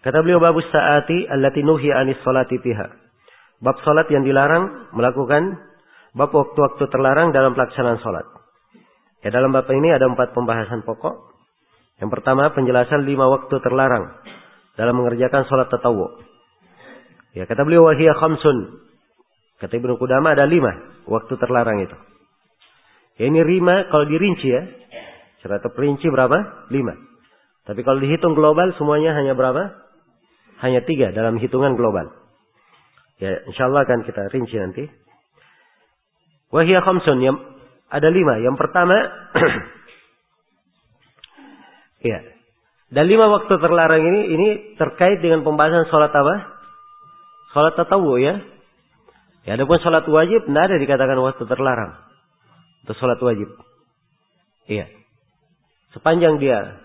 Kata beliau, babus saati allati nuhiya anis salati fiha. Bab salat yang dilarang melakukan, bab waktu-waktu terlarang dalam pelaksanaan salat. Ya, dalam bab ini ada 4 pembahasan pokok. Yang pertama, penjelasan 5 waktu terlarang dalam mengerjakan salat tatawwu. Ya, kata beliau, wa hiya khamsun. Kata Ibnu Qudamah ada 5 waktu terlarang itu. Ya, ini 5 kalau dirinci ya. Secara terperinci berapa? 5. Tapi kalau dihitung global semuanya hanya berapa? Hanya 3 dalam hitungan global. Ya, insyaallah akan kita rinci nanti. Wa hiya khamsun, ada 5. Yang pertama ya. Dan 5 waktu terlarang ini terkait dengan pembahasan salat apa? Salat tatawwu ya. Ya, adapun salat wajib tidak ada dikatakan waktu terlarang. Itu salat wajib. Iya. Sepanjang dia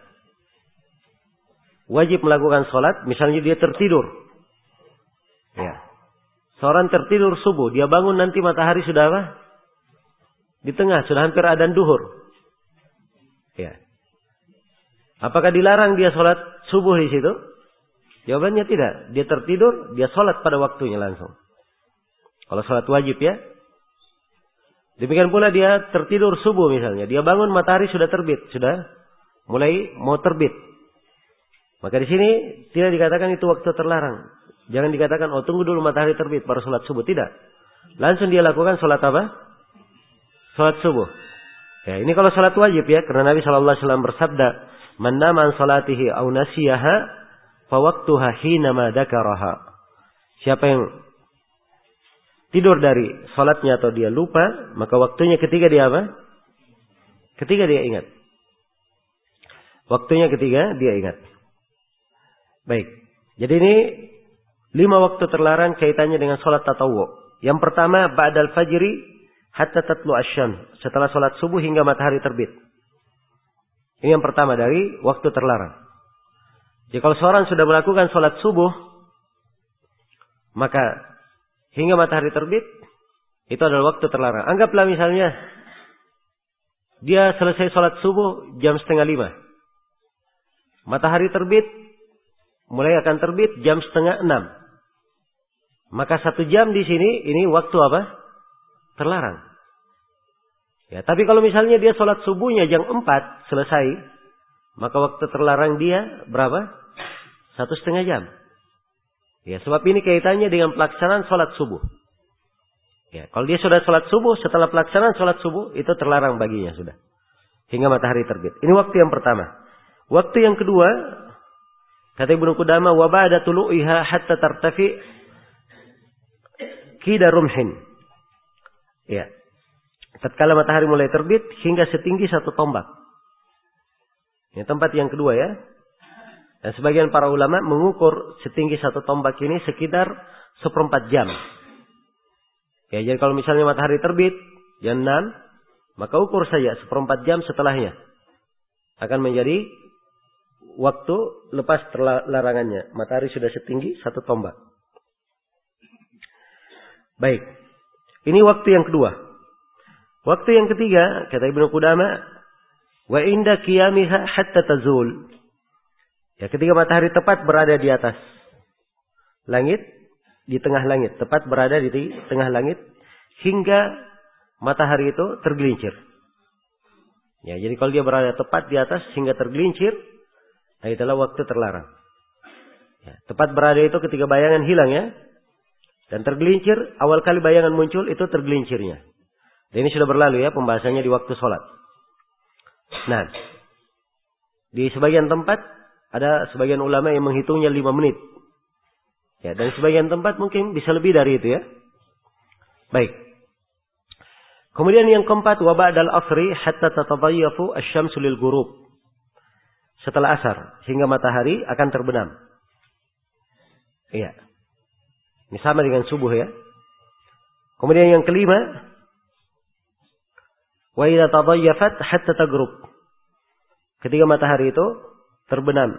wajib melakukan salat, misalnya dia tertidur. Ya. Seorang tertidur subuh, dia bangun nanti matahari sudah apa? Di tengah, sudah hampir adzan duhur. Ya. Apakah dilarang dia salat subuh di situ? Jawabannya tidak. Dia tertidur, dia salat pada waktunya langsung. Kalau salat wajib ya. Demikian pula dia tertidur subuh misalnya. Dia bangun matahari sudah terbit. Sudah mulai mau terbit. Maka di sini tidak dikatakan itu waktu terlarang. Jangan dikatakan, oh tunggu dulu matahari terbit baru salat subuh. Tidak. Langsung dia lakukan salat apa? Salat subuh. Ya, ini kalau salat wajib ya. Karena Nabi SAW bersabda, man nama an salatihi au nasiyaha fa waqtuha hina ma dzakaraha. Siapa yang tidur dari salatnya atau dia lupa, maka waktunya ketika dia apa? Ketika dia ingat. Waktunya ketika dia ingat. Baik. Jadi ini 5 waktu terlarang kaitannya dengan salat tatawwu. Yang pertama, ba'dal fajri hatta tatlu asy-syams. Setelah salat subuh hingga matahari terbit. Ini yang pertama dari waktu terlarang. Jadi kalau seorang sudah melakukan salat subuh, maka hingga matahari terbit, itu adalah waktu terlarang. Anggaplah misalnya, dia selesai sholat subuh jam 4:30. Matahari terbit, mulai akan terbit jam 5:30. Maka 1 jam di sini, ini waktu apa? Terlarang. Ya, tapi kalau misalnya dia sholat subuhnya jam 4 selesai, maka waktu terlarang dia berapa? 1,5 jam. Ya, sebab ini kaitannya dengan pelaksanaan sholat subuh. Ya, kalau dia sudah sholat subuh, setelah pelaksanaan sholat subuh, itu terlarang baginya sudah. Hingga matahari terbit. Ini waktu yang pertama. Waktu yang kedua, kata Ibnu Qudamah, wa ba'da tulu'iha hatta tartafi qida rumhin. Ya. Tatkala matahari mulai terbit, hingga setinggi 1 tombak. Ini tempat yang kedua ya. Dan sebagian para ulama mengukur setinggi 1 tombak ini sekitar 1/4 jam. Ya, jadi kalau misalnya matahari terbit jam 6, maka ukur saja 1/4 jam setelahnya. Akan menjadi waktu lepas larangannya. Matahari sudah setinggi 1 tombak. Baik. Ini waktu yang kedua. Waktu yang ketiga, kata Ibnu Qudamah, wa inda qiyamiha hatta tazul. Ya, ketika matahari tepat berada di atas langit, di tengah langit, tepat berada di tengah langit, hingga matahari itu tergelincir. Ya, jadi kalau dia berada tepat di atas hingga tergelincir, nah itulah waktu terlarang. Ya, tepat berada itu ketika bayangan hilang ya, dan tergelincir, awal kali bayangan muncul itu tergelincirnya. Dan ini sudah berlalu ya pembahasannya di waktu sholat. Nah, di sebagian tempat ada sebagian ulama yang menghitungnya 5 menit. Ya, dan sebagian tempat mungkin bisa lebih dari itu ya. Baik. Kemudian yang keempat, wa ba'dal asri hatta tatadayyafu asy-syamsu lil ghurub. Setelah asar hingga matahari akan terbenam. Iya. Ini sama dengan subuh ya. Kemudian yang kelima, wa idza tadayyafat hatta taghrub. Ketika matahari itu terbenam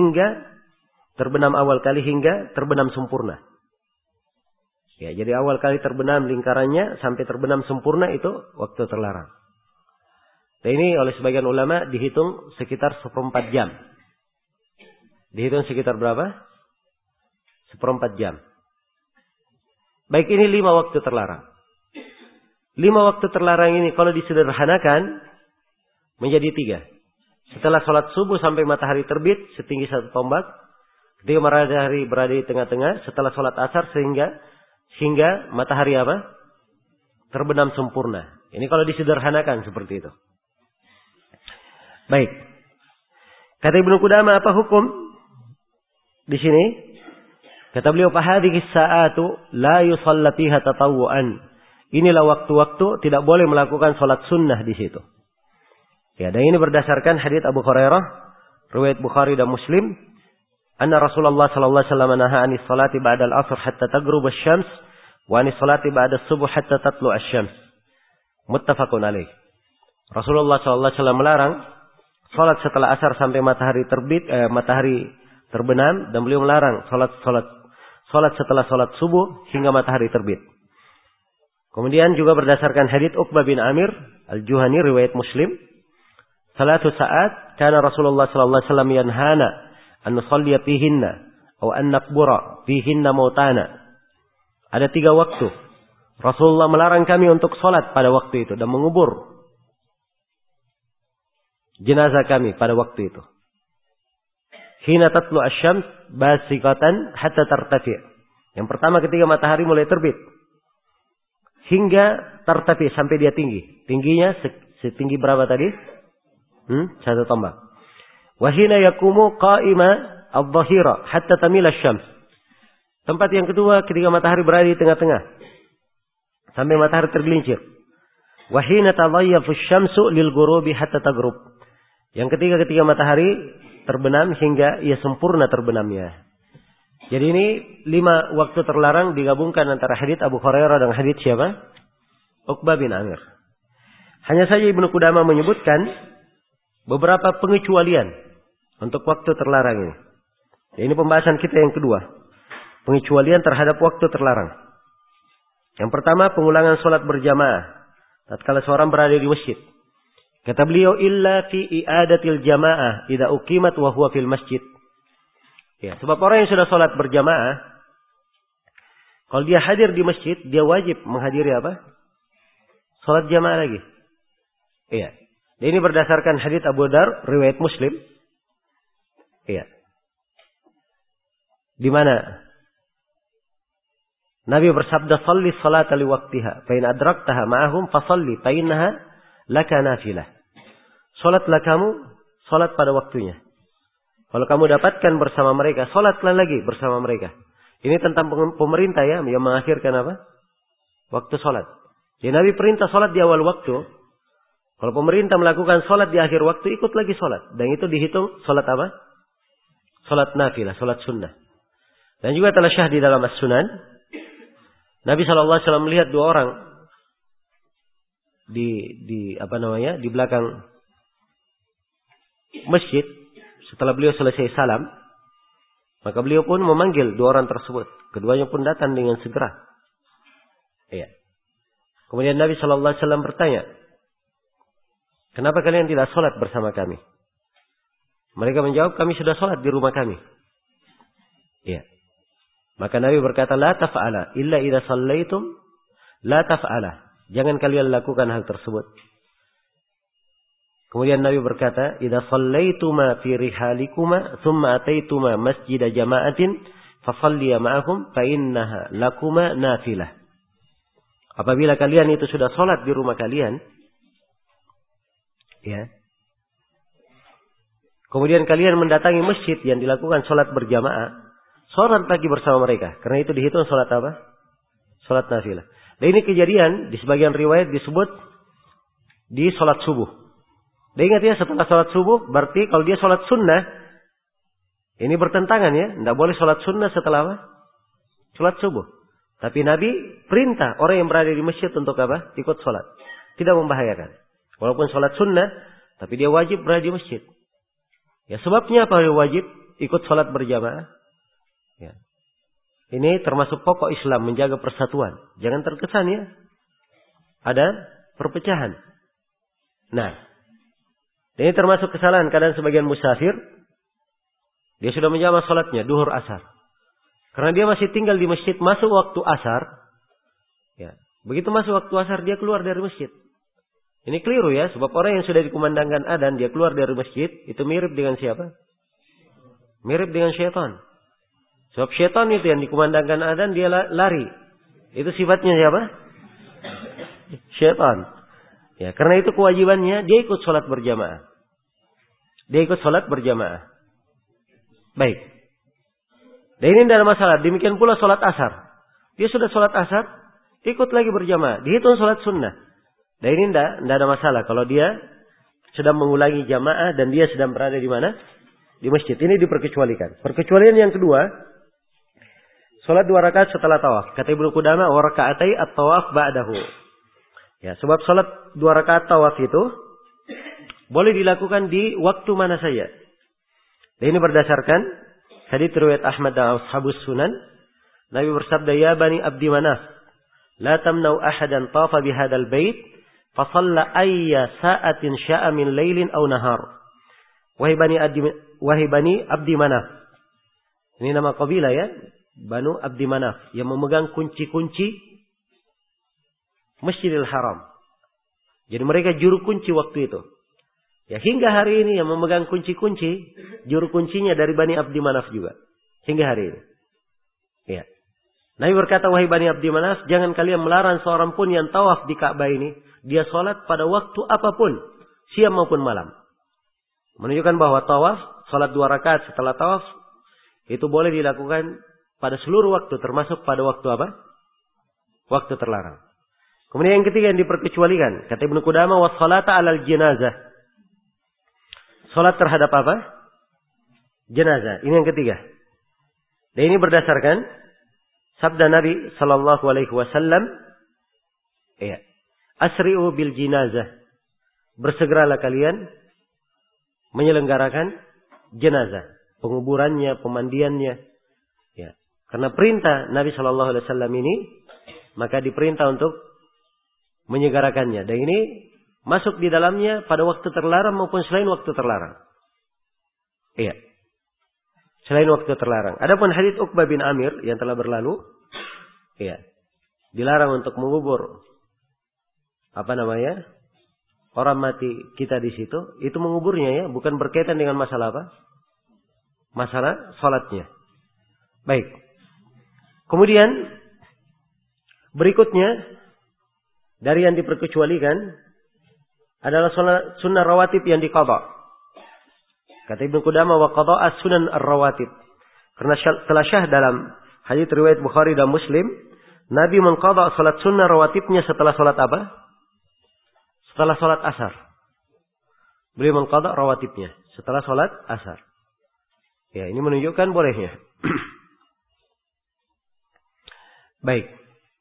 awal kali hingga terbenam sempurna. Ya, jadi awal kali terbenam lingkarannya sampai terbenam sempurna itu waktu terlarang. Dan ini oleh sebagian ulama dihitung sekitar 1/4 jam. Dihitung sekitar berapa? 1/4 jam. Baik, ini 5 waktu terlarang. 5 waktu terlarang ini kalau disederhanakan menjadi 3. Setelah sholat subuh sampai matahari terbit setinggi 1 tombak. Ketika matahari berada di tengah-tengah. Setelah sholat asar sehingga matahari apa? Terbenam sempurna. Ini kalau disederhanakan seperti itu. Baik. Kata Ibnu Qudamah, apa hukum di sini? Kata beliau, "Fahadhihi as-sa'atu la yusalla fiha tatawwu'an." Inilah waktu-waktu tidak boleh melakukan sholat sunnah di situ. Ya, dan ini berdasarkan hadits Abu Hurairah, riwayat Bukhari dan Muslim, anna Rasulullah sallallahu alaihi wasallam nahaa 'anis salati ba'da al-'asr hatta taghrub asy-syams wa 'anis salati ba'da as-subh hatta tatlu asy-syams. Muttafaqun alaih. Rasulullah sallallahu alaihi wasallam melarang salat setelah asar sampai matahari terbit, matahari terbenam, dan beliau melarang salat setelah salat subuh hingga matahari terbit. Kemudian juga berdasarkan hadits Uqbah bin Amir Al-Juhani riwayat Muslim, salatu sa'at kana Rasulullah sallallahu alaihi wasallam yanhana an nusalliya fihinna aw an naqbura fihinna mautana. Ada 3 waktu Rasulullah melarang kami untuk salat pada waktu itu dan mengubur jenazah kami pada waktu itu. Hina tatlu asy-syams basikatan hatta tartafi'. Yang pertama ketika matahari mulai terbit hingga tartafi, sampai dia tinggi. Tingginya setinggi berapa tadi? 1 tombak. Wa hina yaqumu qa'ima adh-dhahira hatta tamila asy-syams. Tempat yang kedua ketika matahari berada di tengah-tengah sampai matahari tergelincir. Wa hina tadayyafu asy-syamsu lil ghurubi hatta taghrub. Yang ketiga ketika matahari terbenam hingga ia sempurna terbenamnya. Jadi ini 5 waktu terlarang digabungkan antara hadits Abu Hurairah dan hadits siapa? Uqbah bin Amir. Hanya saja Ibnu Qudamah menyebutkan beberapa pengecualian untuk waktu terlarang ini. Ini pembahasan kita yang kedua. Pengecualian terhadap waktu terlarang. Yang pertama, pengulangan sholat berjamaah tatkala seorang berada di masjid. Kata beliau, illa fi i'adatil jamaah idza uqimat wa huwa fil masjid. Ya, sebab orang yang sudah sholat berjamaah, kalau dia hadir di masjid, dia wajib menghadiri apa? Sholat jamaah lagi. Iya. Ini berdasarkan hadits Abu Dar, riwayat Muslim. Iya. Di mana Nabi bersabda, "Shalli sholata li waqtiha, fa in adraktaha ma'ahum fa shalli, fa innaha laka nafilah." Salatlah kamu, salat pada waktunya. Kalau kamu dapatkan bersama mereka, salatlah lagi bersama mereka. Ini tentang pemerintah ya, yang mengakhirkan apa? Waktu salat. Jadi Nabi perintah salat di awal waktu. Kalau pemerintah melakukan salat di akhir waktu, ikut lagi salat. Dan itu dihitung salat apa? Salat nafilah, salat sunnah. Dan juga telah syah di dalam as-sunan. Nabi SAW melihat 2 orang di belakang masjid. Setelah beliau selesai salam, maka beliau pun memanggil 2 orang tersebut. Keduanya pun datang dengan segera. Iya. Kemudian Nabi SAW bertanya, "Kenapa kalian tidak sholat bersama kami?" Mereka menjawab, "Kami sudah sholat di rumah kami." Iya. Maka Nabi berkata, "La taf'ala illa idza shallaitum, la taf'ala." Jangan kalian lakukan hal tersebut. Kemudian Nabi berkata, "Idza shallaituma fi rihalikuma, thumma ataituma masjida jama'atin, fa shalliya ma'ahum, fa innaha lakuma nafilah." Apabila kalian itu sudah sholat di rumah kalian, ya. Kemudian kalian mendatangi masjid yang dilakukan sholat berjamaah, sholat lagi bersama mereka. Karena itu dihitung sholat apa? Sholat nafilah. Dan ini kejadian di sebagian riwayat disebut di sholat subuh. Dan ingat ya, setelah sholat subuh, berarti kalau dia sholat sunnah, ini bertentangan ya. Tidak boleh sholat sunnah setelah apa? Sholat subuh. Tapi Nabi perintah orang yang berada di masjid untuk apa? Ikut sholat. Tidak membahayakan. Walaupun sholat sunnah, tapi dia wajib berada di masjid. Ya, sebabnya apa dia wajib ikut sholat berjamaah? Ya. Ini termasuk pokok Islam, menjaga persatuan. Jangan terkesan ya, ada perpecahan. Nah, ini termasuk kesalahan kadang sebagian musafir. Dia sudah menjamak sholatnya, duhur asar. Karena dia masih tinggal di masjid, masuk waktu asar. Ya. Begitu masuk waktu asar, dia keluar dari masjid. Ini keliru ya, sebab orang yang sudah dikumandangkan adzan, dia keluar dari masjid, itu mirip dengan siapa? Mirip dengan syaitan. Sebab syaitan itu yang dikumandangkan adzan, dia lari. Itu sifatnya siapa? Syaitan. Ya, karena itu kewajibannya, dia ikut sholat berjamaah. Dia ikut sholat berjamaah. Baik. Dan ini tidak ada masalah. Demikian pula sholat asar. Dia sudah sholat asar, ikut lagi berjamaah. Dihitung sholat sunnah. Dan ini tidak ada masalah. Kalau dia sedang mengulangi jamaah dan dia sedang berada di mana? Di masjid. Ini diperkecualikan. Perkecualian yang kedua, sholat 2 rakaat setelah tawaf. Kata Ibnu Qudamah, wa raka'atai at-tawaf ba'dahu. Ya, sebab sholat 2 rakaat tawaf itu boleh dilakukan di waktu mana saja. Dan ini berdasarkan hadits riwayat Ahmad dan Ashabus Sunan. Nabi bersabda, ya Bani Abdi Manaf, la tamnau ahadan tafa bihadal bait, fa shalla ayya sa'atin sya'a min lailin aw nahar. Wahai Bani Abdi Manaf. Ini nama kabilah ya, Banu Abdi Manaf, yang memegang kunci-kunci Masjidil Haram. Jadi mereka juru kunci waktu itu. Ya, hingga hari ini yang memegang kunci-kunci, juru kuncinya dari Bani Abdi Manaf juga. Hingga hari ini. Ya. Nabi berkata, wahai Bani Abdi Manaf, jangan kalian melarang seorang pun yang tawaf di Ka'bah ini, dia sholat pada waktu apapun, siang maupun malam. Menunjukkan bahwa tawaf, sholat 2 rakaat setelah tawaf, itu boleh dilakukan pada seluruh waktu, termasuk pada waktu apa? Waktu terlarang. Kemudian yang ketiga yang diperkecualikan, kata Ibnu Qudamah, was salata 'alal jenazah. Salat terhadap apa? Jenazah. Ini yang ketiga. Dan ini berdasarkan sabda Nabi sallallahu alaihi wasallam, ya, asri'u bil jenazah. Bersegeralah kalian menyelenggarakan jenazah, penguburannya, pemandiannya. Ya. Karena perintah Nabi sallallahu alaihi wasallam ini, maka diperintah untuk menyegerakannya. Dan ini masuk di dalamnya pada waktu terlarang maupun selain waktu terlarang. Iya. Selain waktu terlarang. Adapun hadits Uqbah bin Amir yang telah berlalu, iya, dilarang untuk mengubur orang mati kita di situ. Itu menguburnya ya, bukan berkaitan dengan masalah apa? Masalah salatnya. Baik. Kemudian berikutnya dari yang diperkecualikan adalah sunnah rawatib yang diqadha. Kata Ibnu Qudamah, wa qadha as-sunan ar-rawatib. Karena telah syah dalam hadits riwayat Bukhari dan Muslim, Nabi mengqadha salat sunnah rawatibnya setelah salat apa? Setelah salat asar. Beliau mengqadha rawatibnya setelah salat asar. Ya, ini menunjukkan bolehnya. Baik.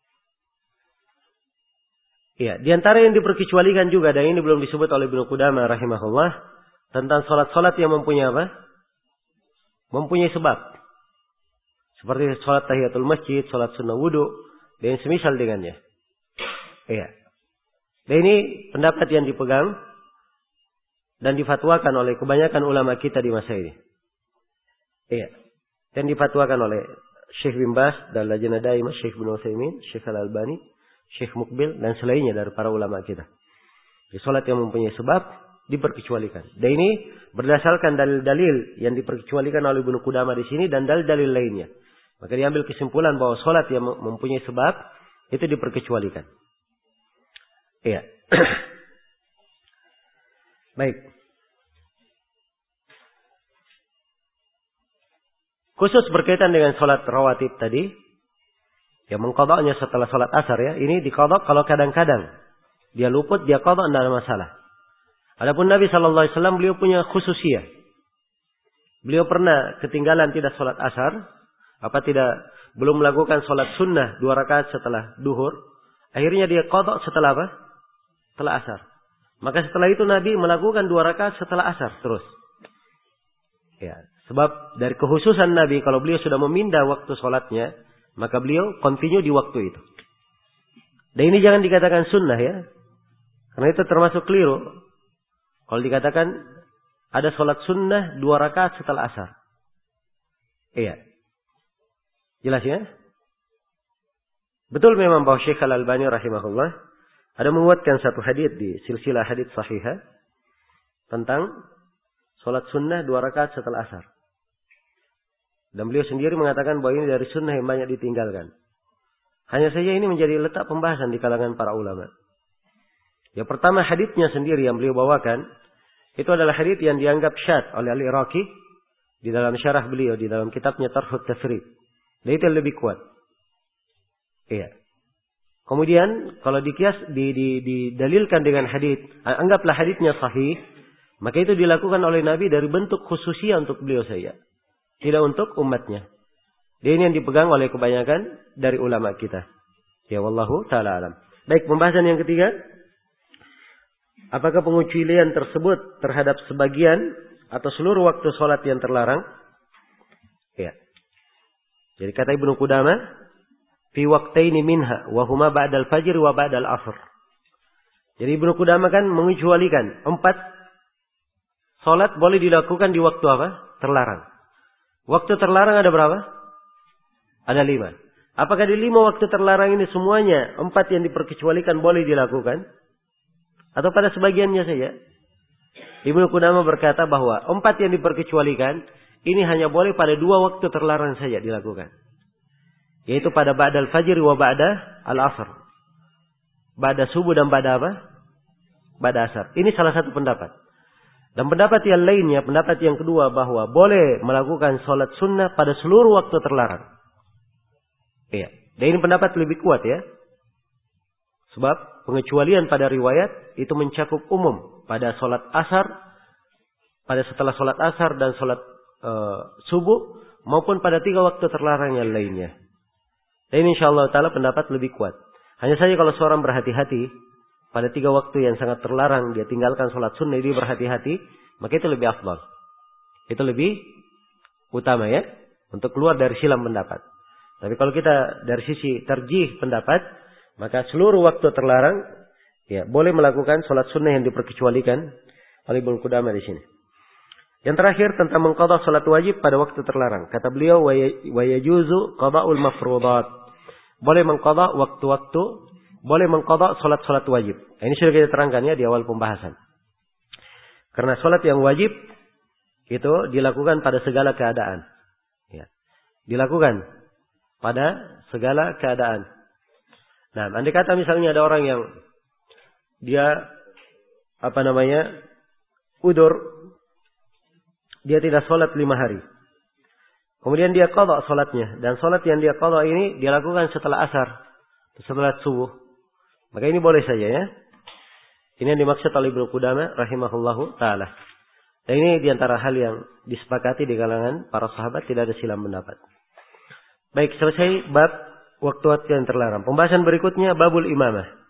Ya, di antara yang diperkecualikan juga, dan ini belum disebut oleh Ibnu Qudamah rahimahullah, tentang salat-salat yang mempunyai apa? Mempunyai sebab. Seperti salat tahiyatul masjid, salat sunnah wudu, dan semisal dengannya. Iya. Dan ini pendapat yang dipegang dan difatwakan oleh kebanyakan ulama kita di masa ini. Iya. Dan difatwakan oleh Syekh bin Baz dan Lajnah Daimah, Syekh bin Utsaimin, Syekh Al-Albani, Syekh Mukbil dan selainnya dari para ulama kita. Di salat yang mempunyai sebab diperkecualikan. Dan ini berdasarkan dalil-dalil yang diperkecualikan oleh Ibnu Qudamah di sini dan dalil-dalil lainnya. Maka diambil kesimpulan bahwa salat yang mempunyai sebab itu diperkecualikan. Iya. Baik. Khusus berkaitan dengan salat rawatib tadi, yang mengqadha'nya setelah salat asar ya, ini diqadha' kalau kadang-kadang dia luput, dia qadha' tidak ada masalah. Adapun Nabi sallallahu alaihi wasallam beliau punya khususiyah. Beliau pernah ketinggalan tidak salat asar, belum melakukan salat sunnah 2 rakaat setelah duhur, akhirnya dia qadha' setelah apa? Setelah asar. Maka setelah itu Nabi melakukan 2 rakaat setelah asar terus. Ya, sebab dari kekhususan Nabi kalau beliau sudah memindah waktu salatnya, maka beliau continue di waktu itu. Dan ini jangan dikatakan sunnah ya. Karena itu termasuk keliru. Kalau dikatakan ada sholat sunnah 2 rakaat setelah asar. Iya. Jelas ya? Betul memang bahwa Syekh Al-Albani rahimahullah ada menguatkan satu hadits di silsilah hadits sahihah tentang salat sunnah 2 rakaat setelah asar. Dan beliau sendiri mengatakan bahwa ini dari sunnah yang banyak ditinggalkan. Hanya saja ini menjadi letak pembahasan di kalangan para ulama. Yang pertama haditsnya sendiri yang beliau bawakan itu adalah hadits yang dianggap syadz oleh Al-Iraqi di dalam syarah beliau di dalam kitabnya Tarhut Tafrid. Dan itu lebih kuat. Iya. Kemudian kalau didalilkan dengan hadits, anggaplah haditsnya sahih, maka itu dilakukan oleh Nabi dari bentuk khususnya untuk beliau saja, tidak untuk umatnya. Dia ini yang dipegang oleh kebanyakan dari ulama kita. Ya wallahu taala alam. Baik, pembahasan yang ketiga, apakah pengecualian tersebut terhadap sebagian atau seluruh waktu sholat yang terlarang? Ya. Jadi kata Ibnu Qudamah, fi waqtaini minha wa huma ba'dal fajr wa ba'dal asr. Jadi Ibnu Qudamah kan mengecualikan 4 salat boleh dilakukan di waktu apa? Terlarang. Waktu terlarang ada berapa? Ada 5. Apakah di 5 waktu terlarang ini semuanya 4 yang diperkecualikan boleh dilakukan? Atau pada sebagiannya saja? Ibnu Qudamah berkata bahwa 4 yang diperkecualikan ini hanya boleh pada 2 waktu terlarang saja dilakukan. Yaitu pada ba'dal fajr wa ba'da al-asr. Ba'da subuh dan ba'da apa? Ba'da asar. Ini salah satu pendapat. Dan pendapat yang lainnya, pendapat yang kedua bahwa boleh melakukan sholat sunnah pada seluruh waktu terlarang. Iya. Dan ini pendapat lebih kuat ya. Sebab pengecualian pada riwayat itu mencakup umum pada sholat asar, pada setelah sholat asar dan sholat subuh, maupun pada 3 waktu terlarang yang lainnya. Dan ini insyaallah ta'ala pendapat lebih kuat. Hanya saja kalau seorang berhati-hati pada 3 waktu yang sangat terlarang, dia tinggalkan sholat sunnah, dia berhati-hati, maka itu lebih afdal. Itu lebih utama ya, untuk keluar dari silam pendapat. Tapi kalau kita dari sisi terjih pendapat, maka seluruh waktu terlarang, ya boleh melakukan sholat sunnah yang diperkecualikan oleh Ibnu Qudamah di sini. Yang terakhir tentang mengqadha sholat wajib pada waktu terlarang. Kata beliau, wa yajuzu qada'ul mafruḍat. Boleh mengqadha waktu-waktu, boleh mengqadha salat-salat wajib. Ini sudah kita terangkan ya di awal pembahasan. Karena salat yang wajib itu dilakukan pada segala keadaan. Ya. Dilakukan pada segala keadaan. Nah, andai kata misalnya ada orang yang dia udur, dia tidak salat 5 hari. Kemudian dia qadha salatnya. Dan salat yang dia qadha ini dia lakukan setelah asar. Setelah subuh. Maka ini boleh saja ya. Ini yang dimaksud oleh Ibnu Qudamah rahimahullahu ta'ala. Dan ini diantara hal yang disepakati di kalangan para sahabat. Tidak ada silam pendapat. Baik, selesai bab waktu-waktu yang terlarang. Pembahasan berikutnya babul imamah.